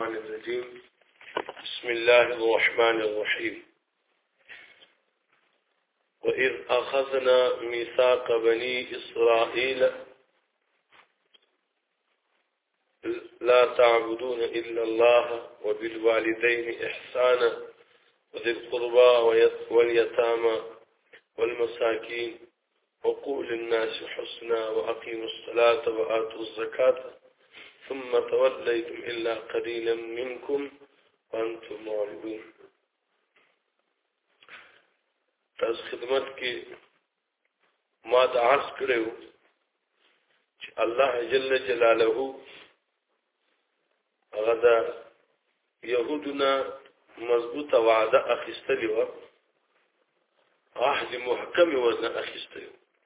الرحمن الرجيم بسم الله الرحمن الرحيم وإذ أخذنا ميثاق بني إسرائيل لا تعبدون إلا الله وبالوالدين إحسانا وذي القربى واليتامى والمساكين وقولوا للناس حسنا وأقيموا الصلاة وآتوا الزكاة ثم توليتم إلا قليلا منكم وأنتم معرضون. تاسو خدمت کې ما د عرض کړو چې الله جل جلاله هغه د يهودنا مضبوطه وعده اخیستلی و، عهد محکم وزن اخیستلی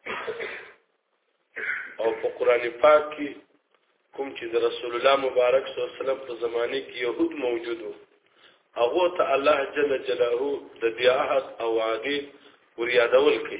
او په قران پاک کې کوم چې د رسول الله مبارک صلی الله علیه وسلم په زمانه کې يهود موجود وو، هغه ته الله جل جلاله د دې عهد او وعده وريادول کوي.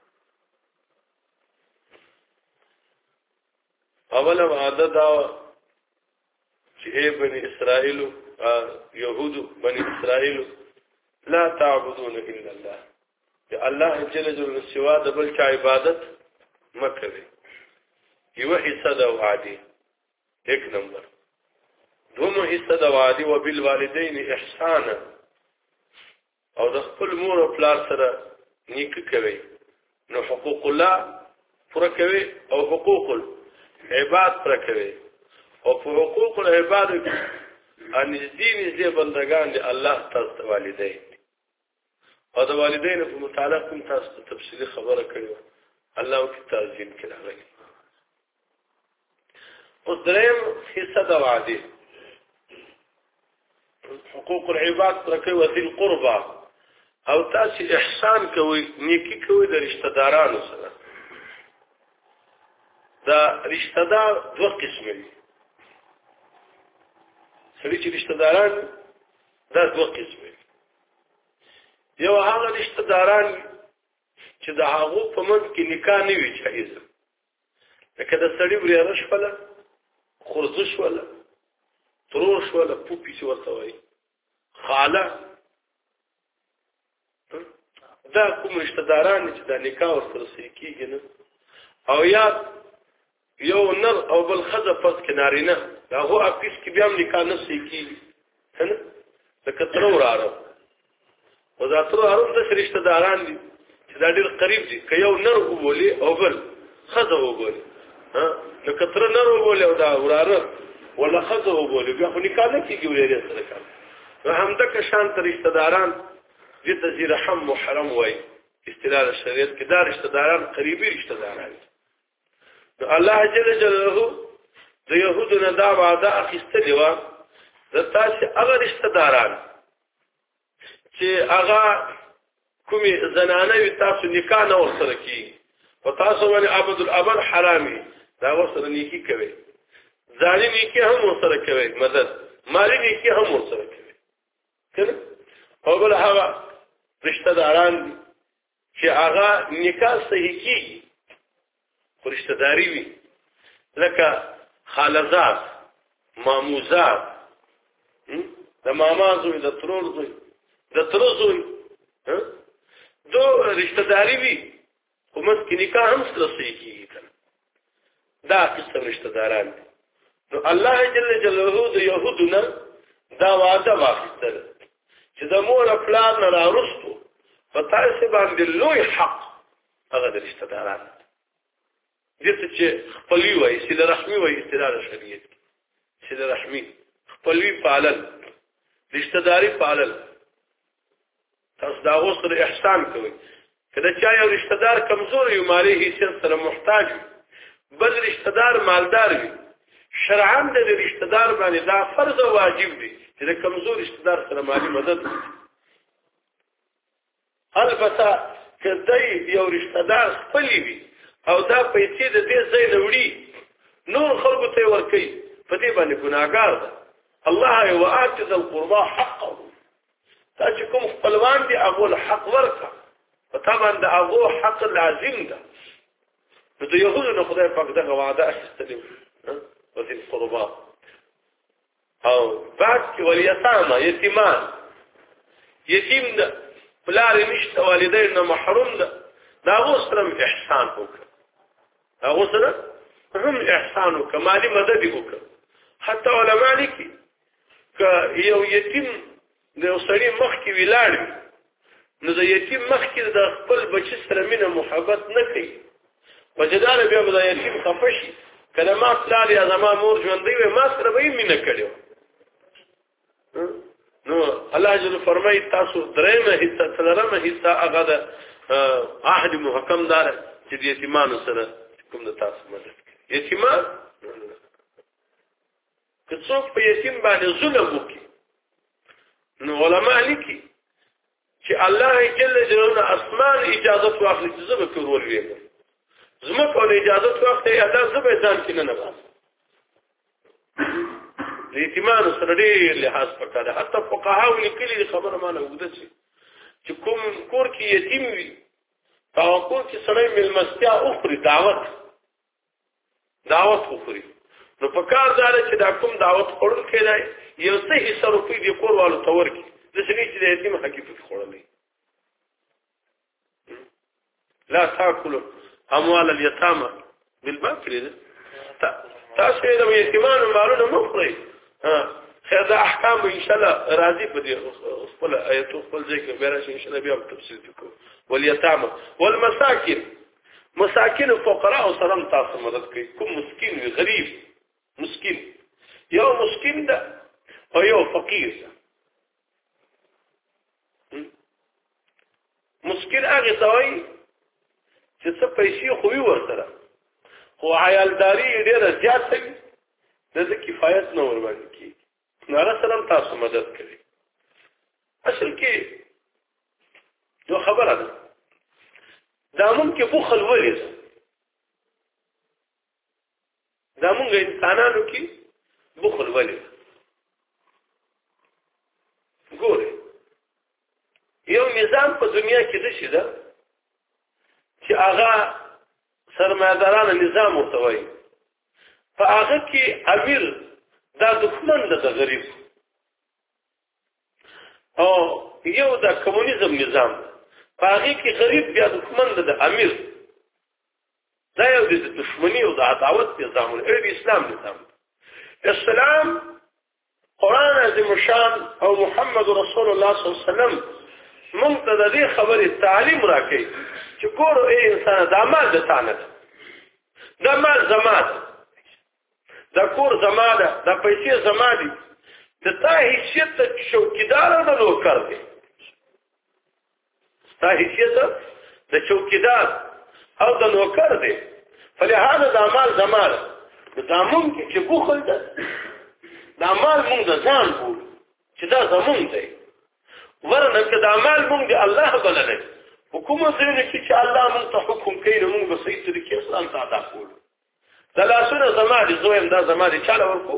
اوله وعده دا چې بني اسرائیل يهود بني اسرائیل لا تعبدون الا الله، الله جل جلاله سوا د بل چا عبادت مکوي. یو حصہ د وعده ایک نمبر، دومره حصہ د وعده وبالوالدین احسانا، او د خپل مور او پلار سره نیک کوي. نو حقوق الله پوره کوي او حقوق العباد پوره کوي، او په حقوق العباد ان دین بندگان دي الله تعالی والدین او د والدین په متعلق کوم تاسو تفصیلی خبره کړو الله کی تعظیم کړه. اوس دریم حصہ د وعده حقوق العباد پر کوي وذي القربى، او تاسو احسان کوي نیکی کوي د رشتہ دارانو سره. دا رشتہ دار دوه قسم دي، سړي چې رشتہ داران دا دوه قسم دي. یو هغه رشتہ داران چې د هغه په منځ کې نکاح نه وي جایز، لکه د سړي وريره شوله، خرزش ولا تروش ولا پوپی څه ورته وایي، خاله، دا کوم رشتہ داران چې د نکاح ورسره سره کیږي نه، او یا یو نر او بل خزه پس کې نارینه دا هو اپیس کې بیا نکاح نه سره کیږي کنه، لکه تر وراره او دا تر وراره د رشتہ داران دي چې دا ډېر قریب دي، که یو نر وبولي او بل خزه وبولي، لکه تر نر وبولي او دا وراره ولا خزه وبولي، بیا خو نکاح نه کیږي ورېره سره کار. نو همدا که شان تر رشتہ داران دې ته ذی رحم محرم وای استدلال شریعت کې دا رشتہ داران قریبي رشتہ داران دي. نو الله جل جلاله د يهودو نه دا وعده اخیستلی و د تاسو هغه رشتہ داران چې هغه کومي زنانه وي تاسو نکاح نه ورسره کی او تاسو باندې عبد الابد حرامي دا ورسره نیکی کوي، ځاني نیکی هم ورسره کوي، مدد مالی نیکی هم ورسره کوي کنه. او بل هغه رشتہ داران چې هغه نکاح صحیح کیږي خو رشتہ داری وي، لکه خالزات، ماموزات، د ماما زوی، د ترور زوی، د تر زوی، دو رشتہ داری وي خو مس کې نکاح هم سره صحیح کیږي کنه. دا قسم رشتہ داران دي. نو الله جل جلاله د يهودو نه دا وعده واخیستل چې د مور پلان نه راوستو په تاسو باندې لوی حق هغه د رشتہ داران دي چې خپلوي وایي، صله رحمي وایي استدلال شریعت، صله رحمي خپلوي پالل، رشتہ داری پالل، تاسو دا اوسره احسان کوي. کله چې یو رشتہ دار کمزور یو مالی حیثیت سره محتاج بل رشتہ دار مالدار وي، شرعاً د رشتہ دار باندې دا فرض او واجب دي چې د کمزور رشتہ دار سره مالی مدد وکړي. البته کله یو رشتہ دار خپل وي او دا پیسې د دې ځای نه وړي نور خلکو ته ورکړي، په دې باندې ګناهګار ده. الله یو آتذ القربى حقه، تا چې کوم خپلوان دي هغه حق ورکړه، په طبعا د هغه حق لازم ده. نو د يهودو نه خدای پاک دغه وعده اخیستلې وذي القربى، او بعد کې ولیتامه یتیمان یتیم ده پلار نشته والدین نه محروم ده دا غوسره احسان وکړه دا غوسره هم احسان وکړه مالی مدد وکړه حتی علماء لیکي که یو یتیم د یو سړي مخ کې ولاړ نو د یتیم مخ کې د خپل بچی سره مینه محبت نه کوي وجدار بیا د یتیم خفشي کله ما پلار یا زما مور ژوندۍ وي ما سره به مینه کړو نو الله جل فرمای تاسو درېمه حصہ څلورمه حصہ هغه د عهد محکم دار چې د یتیمانو سره کوم د تاسو مدد کوي یتیمان که څوک په یتیم باندې ظلم وکړي نو علماء لیکي چې الله جل جلاله اسمان اجازه واخلي چې زه به کول ویم زما په اجازه واخلي الله زه به ځان کې نه باسم یتیمان سره ډېر لحاظ پکاره حتی فقهاو لیکلي خبره مانه وګده چې کوم کور کې یتیم وي او کور کې سړی ملمستیا اخري دعوت اخري نو په کار دار چې دا کوم دعوت خورل کېدای یو څه حصہ روپی دی کور والو تور کی د سړي چې د یتیم حقیقت خورلې لا تاكلوا اموال اليتامى بالباطل تاسو د یتیمانو مالونه مخري خیر دا احکام ان شاء الله راضي په دې خپل آیاتو خپل ځکه به راشي ان شاء الله بیا تفصیل وکړو واليتامى والمساكين مساکین فقراء سره تاسو مدد کوي کوم مسکین وي غریب مسکین یو مسکین ده او یو فقیر ده مسکین هغه ځای چې څه پیسې خو وي ورسره خو عیالداري ډیره زیاته وي د کفایت نه ور باندې کیږي نو هغه سره تاسو مدد کوي اصل کې یو خبره ده دا ممکن بخل ولې دا مونږ انسانانو کې بخل ولې ګوره یو نظام په دنیا کې د شي ده چې هغه سرمایه‌دارانه نظام ورته وایي په هغه کې امیر دا دښمن ده د غریب او یو د کمونیزم نظام هغه کې غریب بیا دښمن ده د امیر دا یو د دښمنی او د عداوت نظام دی اسلام نظام اسلام قرآن عظیم شان او محمد رسول الله صلی الله علیه وسلم مونږ ته د دې خبرې تعلیم راکړي چې ګورو ای انسان د مال د تانه د مال زماد د کور زماده د پیسې زمادي د تا حیثیت چوکیدار نه نوکر دی تا حیثیت د چوکیدار او د نوکر دی فلهذا د مال زماده د ممکن چې بخل ده د مال مونږ د ځان بول چې دا زمون دی ورنه که د مال مونږ دی الله بلنه حکومت دې چې الله مونږ ته حکم کوي نو مونږ به صحیح طریقې سره ادا کوو دا لاسونه زمادي زویم دا زمادي چاله ورکو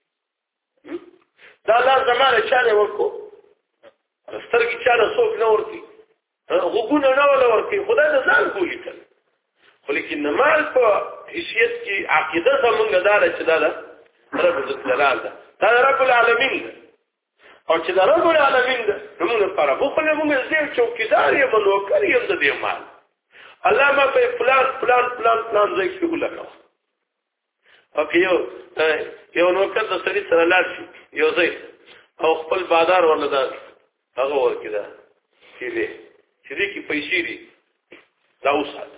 دا لاس زمانه چاله ورکو سترګې چاله څوک نه ورکي غوګونه نه ولا ورکي خدای نه ځان کولی کړ خو لیکن مال په حیثیت کې عقیده زمونږ دار چې دا رب الجلال ده دا رب العالمین ده او چې دا رب العالمین ده موږ لپاره خو موږ زه چوکیدار یم نوکر یم د دې مال الله ما په پلان ځای کې ولګاو او یو نوکر د سړي سره لاړ شي یو ځای او خپل بازار ورلدا هغه ورکړه چې دې کې پیسې دي دا وسات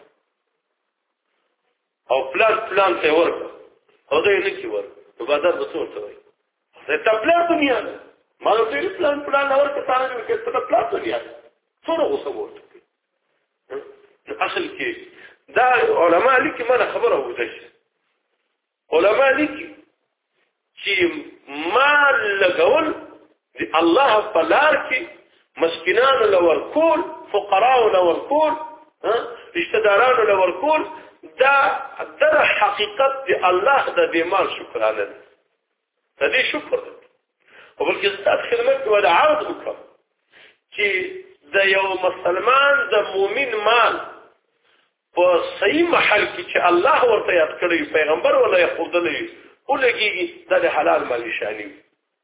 او پلان ته ورکړه او دا یې نه کی ورکړه په بازار به څه ورته وایي دا پلان دنیا ده ما ته پلان ورکړه تاسو کې څه پلان دنیا ده څوره اوسه ورته اصل کې دا علماء لیکي ما خبره وځي علماء لیکي چې مال لګول دی الله په لار کې مسکینانو لور کول فقراو لور کول رشتہدارانو لور کول دا در حقیقت دی الله د دې مال شکرانه ده دې شکر ده او بلکې ستاسو خدمت کې ودا عرض وکړم چې د یو مسلمان د مؤمن مال په صحیح محل کې چې الله ورته یاد کړی پیغمبر ولا یخدلې ولګي دا د حلال مال نشانی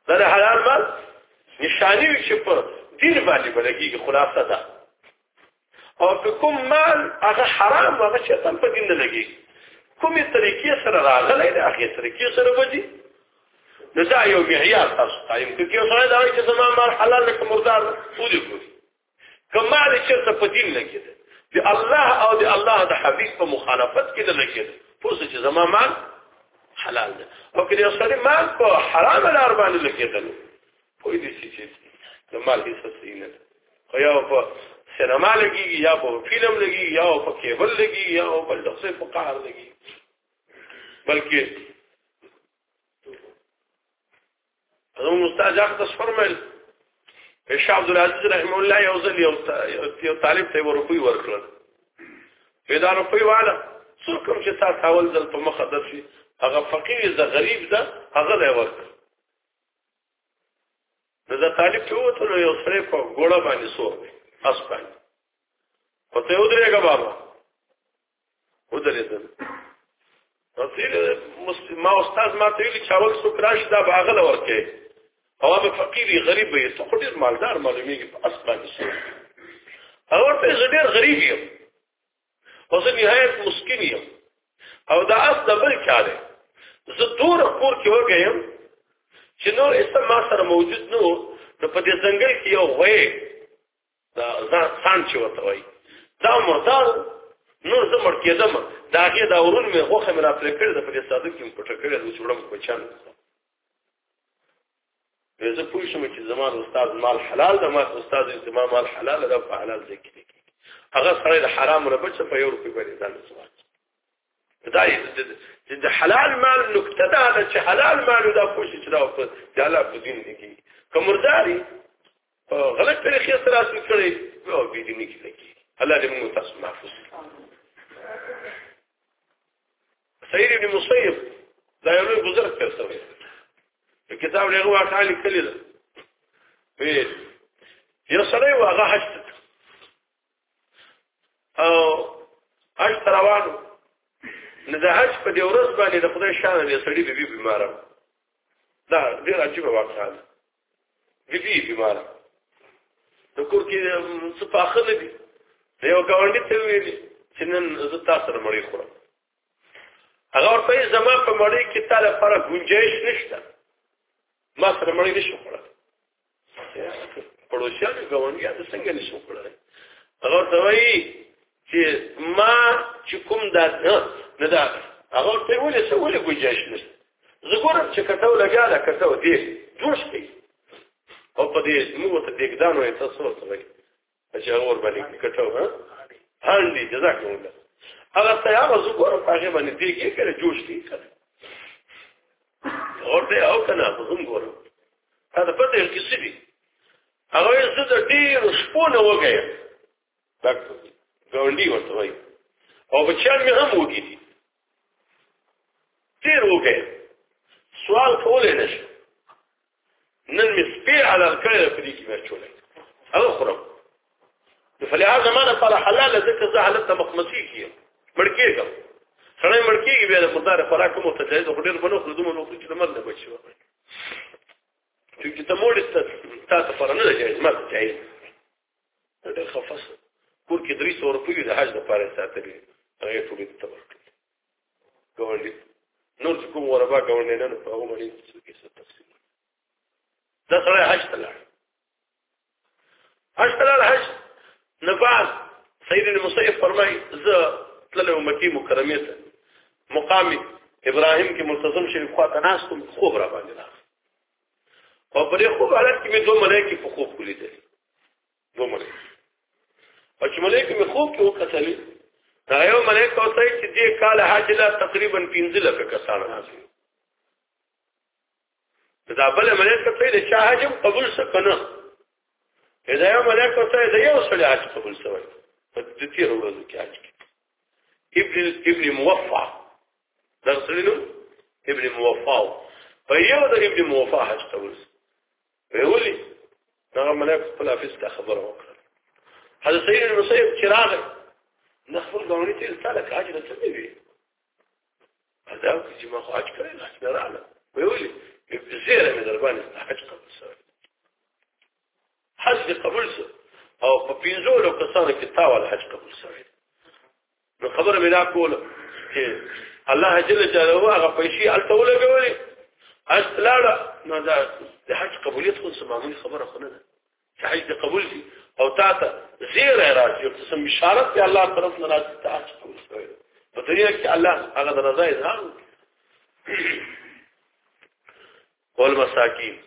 دا حلال مال نشانی وي چې په دین باندې بلګي خلاصه ده او په کوم مال هغه حرام هغه چې تم په دین نه لګي کومې طریقې سره راغلی د هغې طریقې سره وځي نو دا یو معیار تاسو قایم کړي یو سړی دا وایي چې زما مال حلال دی که مردار ده ودې ګوري که مال یې چېرته په دین لګي ده د الله او د الله د حبیب په مخالفت کې ده لګي ده پوه چې زما مال حلال ده او که د یو سړي مال په حرامه لار باندې لګېدلو پوه دې چې د مال هېڅ صحیح نه ده خو یا په سینما لګېږي یا په فلم لګېږي یا په کیبل لګېږي یا بل دغسې په قهر لګېږي بلکې زموږ استاد اقدس فرمایل شیخ عبدالعزیز رحمه الله یو ځل یو طالب ته یې روپۍ ورکړل وایي دا روپۍ واله څوک کوم چې تا اول ځل په مخه درشي هغه فقیر ده غریب ده هغه دی ورکړ نو دا طالب چې ووتو نو یو سړی په ګوړه باندې سور دی اس باندې ورته یې ودرېږه بابا ودرېدل ما استاد ما ته ویلي چې اول څوک راشي دا به هغه له ورکوي او هغه فقیر غریب وي ته خو ډېر مالدار معلومېږي په اس باندې سور هغه ورته وایي زه ډېر غریب یم او زه نهایت مسکین یم او دا اس د بل چا دی زه دوره کور کې وږی یم چې نور هېڅ ما سره موجود نه و نو په دې ځنګل کې یو غوی دا سان چې ورته وایي دا مردار نور زه مړ کېدم د هغې دا ورون مې غوښه مې راپرې کړې ده په دې صادق کې مې پټه کړې ده اوس وړم بچیانو ته زه پوه شوم چې زما د استاد مال حلال ده ما ته استاد وایي زما مال حلاله ده په حلال ځای کې کېږي هغه سړی د حرامو نه بچه په یو روپۍ باندې ځان سوال دا د حلال مال نکته ده چې حلال مال دا پوه شي چې دا د الله په دین کې کېږي که مرداري په غلط طریقې سره اصل کړی او بې دیني کې لګېږي الله دې موږ تاسو محفوظ سعید ابن مصیب دا یو لوی بزرګ تیر شوی په کتاب هغه واقعه لیکلې ده یو سړی و هغه حج ته او حج ته روان و نو د حج په دې ورځ باندې د خدای شانه د سړي بیبي بیماره دا ډېر عجیبه واقعه ده بیبي بیماره د کور کې څه پاخه نه دي یو ګاونډي ته ویلي چې نن زه تا سره مړۍ خورم هغه ورته وایي زما په مړۍ کې تا لپاره ګنجایش نشته ما سره مړۍ نشو خوړلی پړوسیانو ګاونډیانو څنګه نشو خوړلی هغه ورته وایي چې ما چې کوم دا نه ده هغه ورته وایي ولې ګنجایش نشته زه ګورم چې کټو لګیا ده کټو دې جوش کوي او په دې موږ ورته دېګدان وایي تاسو ورته وایي چې هغه ورباندې کټو هاندي جزاک الله هغه تیار زه ګورم په هغې باندې دیګ یې کړی جوش دی ورته او که نه زه هم ګورم تا ته پته یم چې څه دي هغه وایي زه د ډېرو شپو نه وږی یم دا ګاونډي ورته وایي او بچیان مې هم وږي دي ډېر وږی یم سوال کولی نه شم نن مې سپی حلال کړی ده په دې کې مې اچولی هغه خورم فلهذا ما لپاره حلاله ځکه زه حالت ته مخمسي کېږم مړ کېږم سړی مړ کېږي بیا د مردار خوراک هم ورته جایز خو ډېر به نه خورو دومره به وخورو چې د مرګ نه بچ شي چونکې ته موړې تا دپاره نه ده جایز ما ته جایز ډېر خفه شو کور کې 300 روپۍ د حج دپاره یې ساتلي هغه یې ټولې ته ورکړې ګاونډي نور چې کوم غربا ګاونډیانو په هغو باندې څه تفصیل دا سړی حج ته لاړ حج ته لاړ حج نه بعد سید المصیب فرمایي زه تللی وم مکې مکرمې ته مقام ابراهیم کې ملتزم شریف خواته ناست وم خوب را باندې راغی او په دې خوب حالت کې مې 2 ملایکې په خوب ولیدلې 2 ملایکې او چې ملایکې مې خوب کې وکتلې هغه یو ملایکه ورته وایي چې دې کال حج لا تقریبا 15 لکه کسان راځي دا بله ملایکه ته د چا حج قبول شه که نه دا یو ملایکه ورته وایي د یو سړي حج قبول شوی په د تېرو ورځو کې حج کې ابن موفع دا سړي نوم ابن موفع په یو د ابن موفع حج قبول شوی ولې هغه ملایکه خپل حافظ ته خبره وکړه حضرت سید المصیب چې راغی نه خپل ګاونډي ته ویل تا لکه حج نه څه مې وي دا چې ما خو حج کړی حج نه راغله ویې ولې زیری مې در باندې حج قبول شوی حج قبول شو او په 15 کسانو کې تاول حج قبول شوی نو خبره مې دا کوله چې الله جل جلاله هغه پیسې الټوله غوړي اصلاله نو دا د حج قبولیت خو سمامي خبره خو نه ده چې حج قبول شي او تاسو زیر راځي او قسم بشارت دی الله طرف نه راځي ته حج قبول شوی په دنیا کې الله هغه د رضا اظهار والمساکین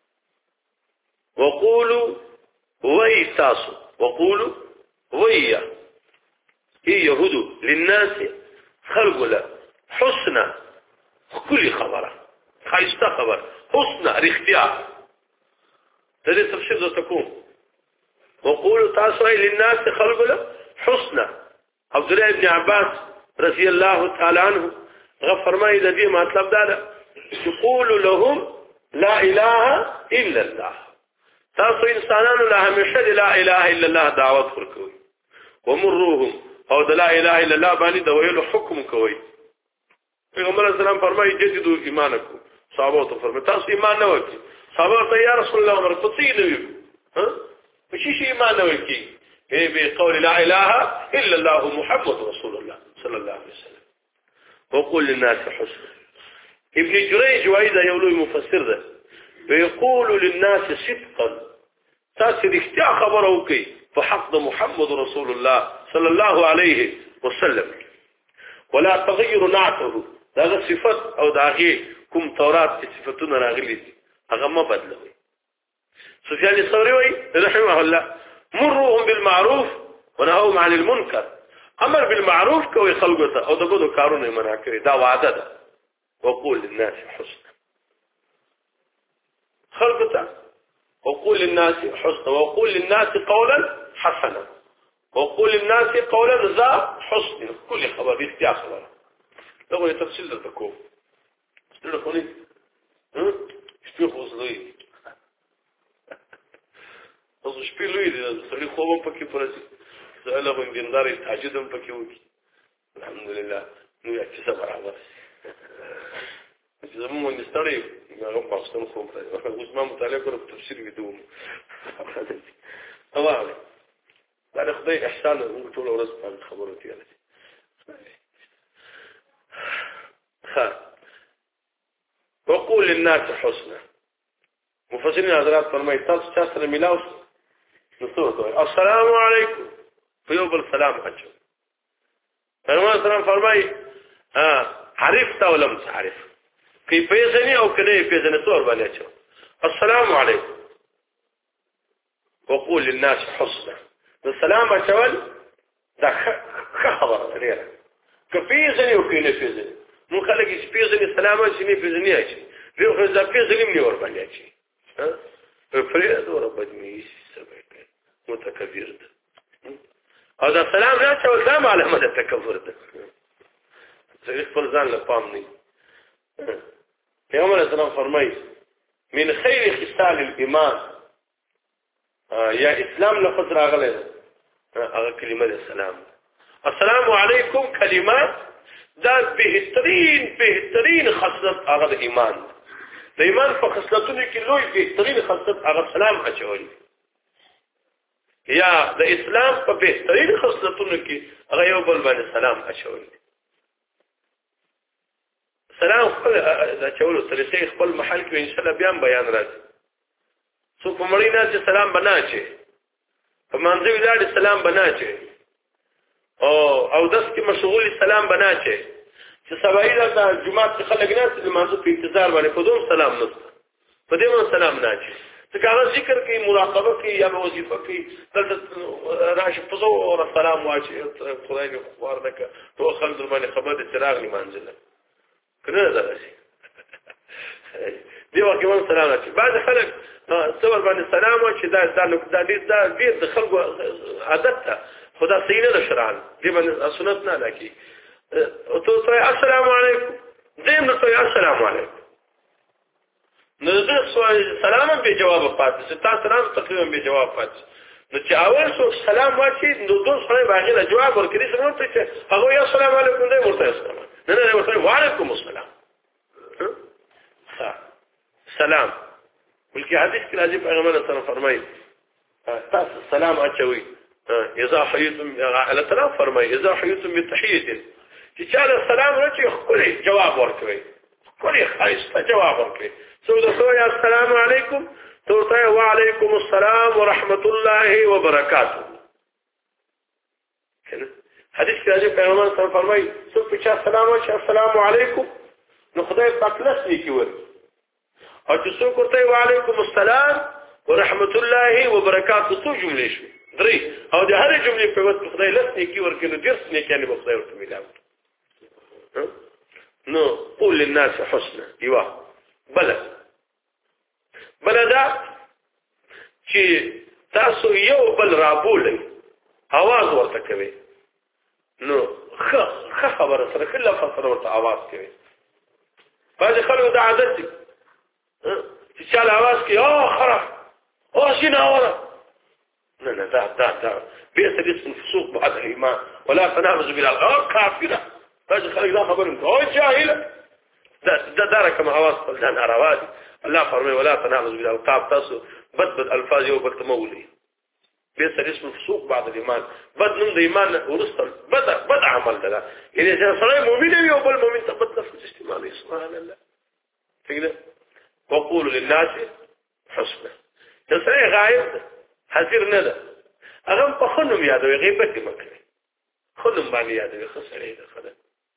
وقولوا ويتاسو وقولوا ويا يهود للناس خلق له حسنا كل خبره خايسته خبر حسنا اختیار دې تفسیر د تکوم وقولوا تاسو للناس خلق له حسنا عبد الله ابن عباس رضی الله تعالی عنہ فرمایي د دې مطلب دا ده يقول لهم لا اله الا الله تاسو انسانانو له همیشه لا اله الا الله دعوت ورکوي ومروهم او لا اله الا الله باندې د ویلو حکم کوي پیغمبر اسلام فرمایي جددوا ایمانکم صحابه ته فرمایي تاسو ایمان نه وکړي صحابه ته یا رسول الله امر فصیل وي ها مشي ایمان نه وکړي به قول لا اله الا الله محمد رسول الله صلى الله عليه وسلم وقول للناس حسنا ابن جريج وايد يقول مفسر ده ويقول للناس صدقا تاسو اختیا خبره کوي په حق محمد رسول الله صلى الله عليه وسلم ولا تغير نعته دا صفات او داغه کوم تورات صفاتونه راغلي هغه ما بدلوي سفيان الثوري وي رحمه الله مرهم بالمعروف ونهوا عن المنكر امر بالمعروف کوي خلقته او دغه کارونه منع کوي دا وعده ده وقول للناس حسنا خلقته وقول للناس حسنا وقول للناس قولا حسنا وقول للناس قولا ذا حسن كل خبر اختیار خبر دغه تفصیل درته کوم ستړي خو نه شپې خو زوی اوس شپې لوی دي سړي خو په کې پرځي زاله باندې تهجد هم پکې وکي الحمدلله نو یا چې صبر راوړي چې زموږ مستړي هغه پاستون خو اوس ما مطالعه کړو تفسیر ویدوم اوه دا خدای احسان موږ ټول ورځ په خبرو کې راځي وقول للناس حسنا مفسرین حضرات فرمایي تاسو چا سره ملاو نو السلام علیکم فیوب السلام اچو پیغمبر سلام فرمایي عرفت او لم تعرف کی پیژنې او کله پیژنې څور باندې اچو السلام علیکم وقول للناس حسنا السلام اچول دا خبره لري کفیزنی او کینه پیژنې مو خلک چې پیژنې سلام چې نه پیژنې اچي دوی خو ځا پیژنې نه ور باندې اچي ها فرید اور بدمی سبب متکبر ده او دا سلام نه څه دا علامه ده تکبر ده زه خپل ځان له پام نه پیغمبر اسلام فرمایي من خیر خصال الايمان یا اسلام لفظ راغله هغه کلمه السلام السلام علیکم کلمات دا بهترین خصلت هغه د ایمان د ایمان په خصلتونو کې لوی بهترین خصلت هغه سلام اچول یا د اسلام په بهترین خصلتونو کې هغه یو بل باندې سلام اچول سلام خپل اچول طریقې خپل محل کې ان شاء الله بیان راځي سو په مړی نه چې سلام بناچي په منځ ویلاد سلام بناچي او داس کې مشغول سلام بناچي چې سبایي د جمعه خلک نه چې منځ په انتظار باندې په دوم سلام نست په دې باندې سلام ناچي څنګه ذکر کوي مراقبه کوي یا وظیفه کوي دلته راشه په زور سلام واچي خدای دې خوار دک تو خلک باندې خبر د چراغ نه منځله کنه دا شي دی واکه ون سلام ناچي بعض خلک صبر باندې سلام واچي دا ډیر د خلکو عادت ته خدا سینه د شرعن دی باندې سنت نه لکه او تو السلام علیکم دیم نو السلام علیکم نو زه سلام به جواب پاتې ستا سلام تقریبا به جواب پاتې نو چې اول څو سلام واچي نو دوه سره باغی له جواب ورکړي څنګه ته چې هغه یا السلام علیکم دې ورته السلام نه ورته وعلیکم السلام سلام بلکې حدیث کې راځي پیغمبر صلی الله علیه وسلم فرمایي تاسو سلام اچوي اذا حييتم الله تعالی فرمایي اذا حييتم بتحيه چې چا سلام راچي خوري جواب ورکوي خوري خاصه جواب ورکوي سودا السلام علیکم توته وعلیکم السلام ورحمت الله وبرکاته کنه حدیث کې راځي پیغمبر صلی الله علیه وسلم فرمایي څوک چې سلام واچي السلام علیکم نو خدای پاک لسنی کوي او چې څوک ورته وعلیکم السلام ورحمت الله وبرکاته څو جملې شو درې او د هرې جملې په وخت خدای لسنی کوي ورکه نو درس نه کوي خدای ورته ملاوي نو قول للناس حسنا ايوه بلدا چې تاسو یو بل رابولئ आवाज ورته کوي نو خبره سره کله فسر ورته आवाज کوي باندې خلکو د عادت دي چې چاله आवाज کوي خرف شنو وره نه دا بئس الاسم الفسوق بعد الايمان ولا تنابز بالالغام كافره باندې خلک دا خبره کوي جاهل دا رقم आवाज په ځان راوادي الله فرمای ولا تنابز بالالقاب تاسو بد الفاظ یو بل تمولي بئس الاسم الفسوق بعد الايمان بد من الايمان ورسل بد عمل ده يعني اذا صار مؤمن يو بل مؤمن تبت نفس استعمال سبحان الله كده وقول للناس حسنا تسري غايب حذر نه ده هغه په خنم یادوي غیبت کې مکه خنم باندې یادوي خسرې ده خدای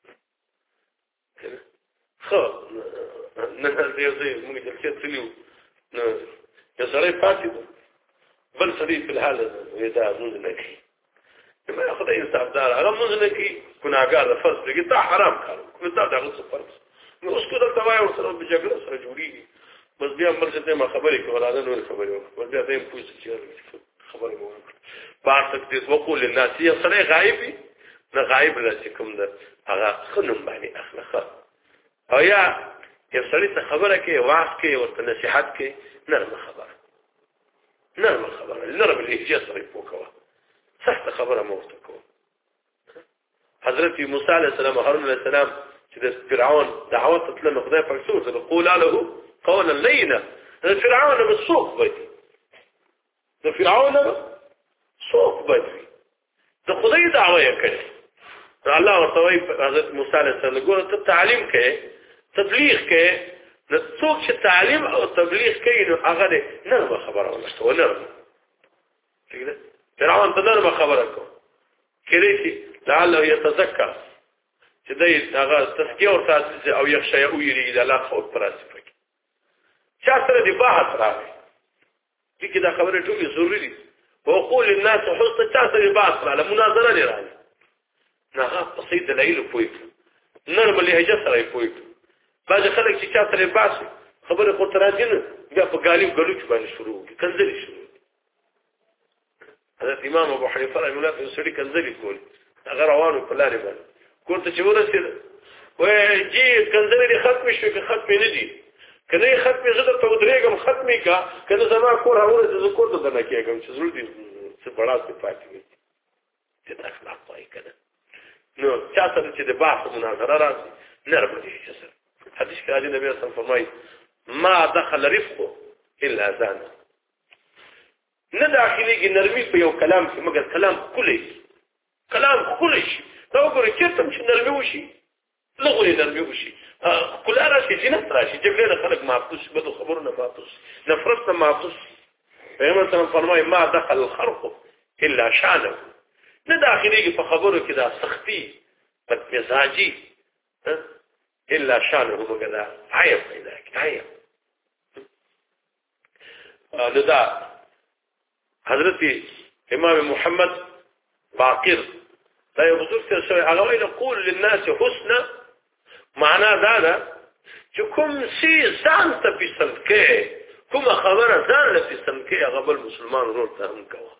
خو نه دې موږ چې تلو نو یو سره پاتې بل سړي په حال دا موږ نه کوي ما خدای استعدار هغه موږ نه کوي ګناګار فرض لګي ته حرام کارو دا دغه څه فرض نو اوس کو د توای او سره په جګړه سره جوړیږي بس بیا مرزته ما خبرې کوله نور خبرې بس بیا دیم پوښتنه چې خبرې مو بار تک وقول للناس يا سره غایب نه غایب راځي کوم ده هغه خنم باندې اخلاق او یا یو سړی ته خبره کوي واعظ کوي ورته نصيحت کوي نرمه خبره نرم اللهجه سره وکړه سخت خبره مو وکړه حضرت موسی علیه السلام هارون علیه السلام چې د فرعون دعوت تطلب خدای په رسول ته قول له قولا لينا فرعون بالسوق بدي د فرعون سوق بدي د خدای دعوه یې کړې الله ورته حضرت موسی علیه السلام ګوره ته تعلیم کوي تبلیغ کوي نو څوک چې تعلیم او تبلیغ کوي نو هغه نرمه خبره ولته ونرمه څنګه فرعون ته نرمه خبره کوي کله چې لعله يتذكر چې دای هغه تسکیه او تاسیس او یخشى او یری د الله خو پراسفه چا سره دی بحث راغی چې دا خبره ټولې ضروري دي وقول للناس حسن چا سره بحث راغله مناظره نه راغله نه بسيط دلایل پوي نرم لهجه سره پوي بعض خلک چې چا سره بحث خبره خو تراځي نه بیا په غالب غلوچ باندې شروع کی کنځلې شروع حضرت امام ابو حنیفه رحمه الله په سړي کنځلې کول هغه روانو په لارې باندې کوته چې ورسېد وای جی کنځلې ختم شو که ختم نه دي کنه ختم زده ته ودرېګم ختمي کا کنه زما کور اورې چې کور ته نه کېږم چې زړه دې څه بڑا څه پاتې وي چې اخلاق پای کنه نو چا سره چې د بحث مناظره راځي نرم دي جسر حدیث کې راځي نبی صلی الله علیه وسلم فرمایي ما دخل رفقه الا زان نه داخليږي نرمي په یو کلام کې مګر کلام کلی شي دا وګورئ چې تم چې نرمي وشي لغوي نرمي وشي کله راشي جنت راشي جګړه خلک معطوس بده خبرونه معطوس نفرت معطوس پیغمبر صلی الله علیه وسلم فرمایي ما دخل الخرق الا شانه نه داخليږي په خبرو کې دا سختي په مزاجي الا شانه مګدا عيب پیدا عيب لذا حضرت امام محمد باقر لا يبذل شيء على وين يقول للناس حسنا معنا دا چې کوم شي ځان ته پسند کې کوم خبره ځان له پسند کې هغه بل مسلمان ورور ته هم کوي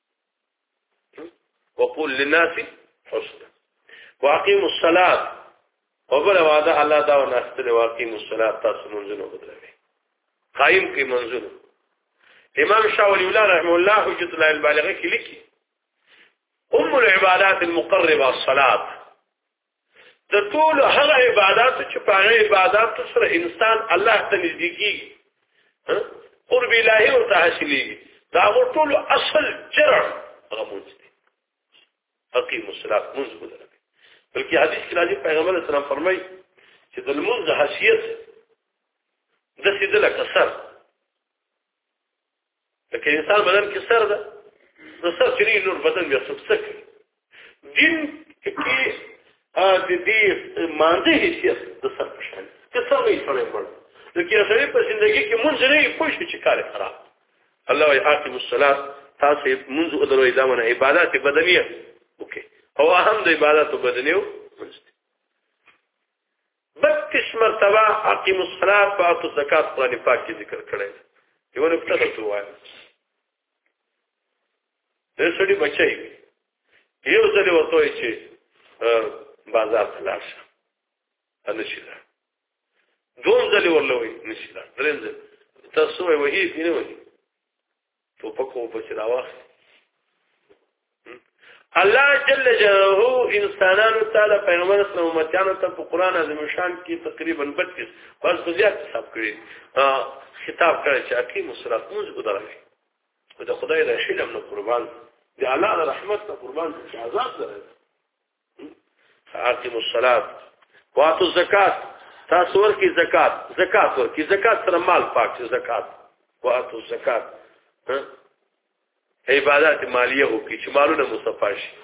وقول للناس حسنا واقيموا الصلاه وبل وعده الله دا ونستل واقيموا الصلاه تاسو منځونه بدلوي قائم کې منځونه امام شاه ولی الله رحمه الله حجت الله البالغه کې لیکي العبادات المقربه الصلاه د ټول هغه عبادت چې په هغه عبادت سره انسان الله ته نږدې کیږي الهي او تحصيلي دا ټول اصل جرع غموز دي اقيم الصلاه منذ بدل بلکې حدیث کې راځي پیغمبر اسلام فرمایي چې د المنذ حیثیت د سیدل کسر لکه انسان بدن کې سر ده د سر چې نور بدن بیا سبسک دین کې د دې مانځي حیثیت د سر په شان کې سر نه شوی مړ لکه سړی په ژوندۍ کې مونږ نه پوښتې چې کار خراب الله يحاكم الصلاه تاسو منذ درو ادامه عبادت بدنيه اوكي او اهم د عبادت بدنيه بس مرتبه اقيم الصلاه واتوا الزكاه قرآن پاک کې ذکر کړی دی یو نه پټه تو وایي د سړي بچي یو ځل ورته چې بازار ته لاړ شه ان شي دوم ځل ورلوي نشي لا دریم ځل تاسو وایي دي نه وایي تو پکو په چراوه الله جل جلاله انسانانو تعالی پیغمبر اسلام امتیانو ته په قران عظیم شان کې تقریبا 32 بس زیات حساب کړی خطاب کړی چې اقیم الصلاه موږ ودرغی د خدای د شلم نو قربان دی الله د رحمت ته قربان چې عذاب درته اقیم الصلاه واتو الزکات تاسو ورکی زکات ورکی زکات سره مال پاک زکات واتو الزکات عبادت مالیه وکي چې مالونه مصفا شي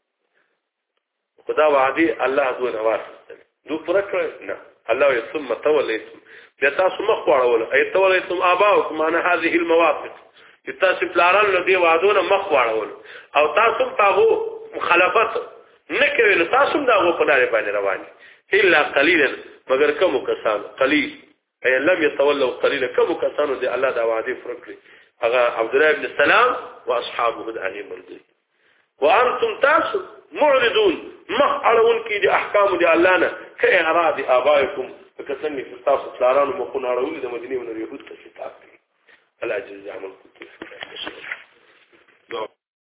خدا وعدي الله دو نواس دو فرق نه الله يثم توليتم تاسو مخواړول اي توليتم اباؤكم عن هذه المواقف تاسو پلاران له دې وعدونه مخواړول او تاسو په مخالفت نه کوي تاسو دا په لارې باندې رواني الا قليلا مگر کوم کسان قليل اي لم يتولوا قليلا کوم کسانو دي الله دا وعده فرق هغه عبد الله بن السلام واصحابه دعهم الدين وانتم تاسو معرضون مخالون کې دي احکام دي الله نه كاعراض ابائكم فكسني في تاسو پلارانو مخونه اړول د مدینه ونر يهود ته